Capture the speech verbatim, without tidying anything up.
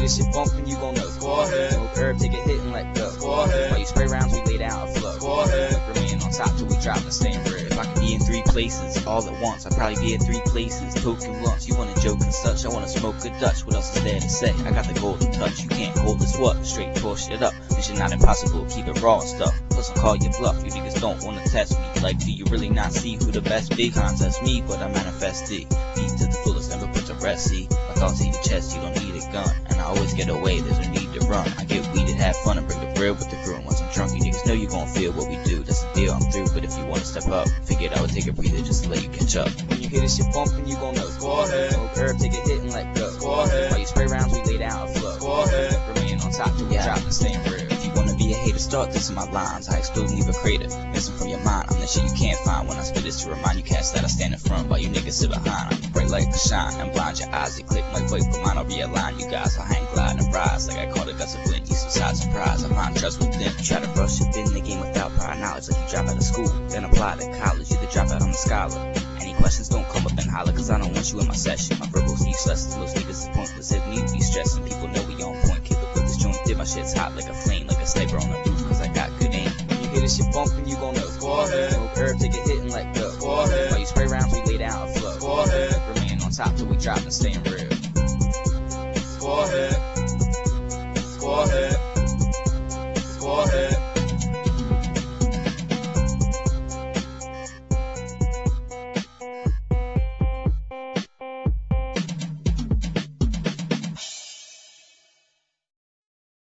this shit bumpin', you gon' know. Go ahead. Smoke herb, take a hit and let go. Go ahead. While you spray rounds, we lay down a flow. Go ahead. Remain on top till we drop and stay in real. If I could be in three places all at once, I'd probably be in three places, toking lunch. You wanna joke and such, I wanna smoke a Dutch. What else is there to say? I got the golden touch, you can't hold this what? Straight tore shit up. This shit not impossible, keep it raw and stuff. Plus I'll call you bluff, you niggas don't wanna test me. Like, do you really not see who the best be? Contest me, but I manifest it. Beat to the fullest, never put to rest, see. My thoughts in your chest, you don't need a gun. And I always get away, there's no need to run. I get weeded, have fun, and bring the real with the crew. And once I'm drunk, you niggas know you gon' feel what we do. That's the deal, I'm through, but if you wanna step up, figured I would take a breather just to let you catch up. When you hear this shit bumpin', you gon' know. Go ahead. Smoke herb, take a hit and let go. Go ahead. While you spray rounds, we lay down a flow. Go ahead. Remain on top till we yeah. drop and stay in real. If you wanna be a hater, start this in my lines. I explode and leave a crater, missing from your mind. I'm the shit you can't find when I spit this to remind you cats that I stand in front while you niggas sit behind. I'm bright like the shine and blind your eyes. You click my plate, but mine I'll realign you guys. I hang glide and rise like I caught a gust of wind. You suicide surprise, I find trust within. Try to brush it in the game without prior knowledge, like you drop out of school, then apply to college. You the drop out on the scholar. Any questions, don't come up and holler, cause I don't want you in my session. My verbal speech lessons, most niggas is pointless. If need be stressing, people know we on point. Keep it with this joint, did my shit's hot like a flame, like a sniper on the roof, cause I got good aim. When you hear this shit bumpin', you gon' know. Go ahead. Smoke herb, take a hit and let go. Go ahead. While you spray rounds, we lay down a flow. Go ahead. Remain on top till we drop and stay in real. Go ahead.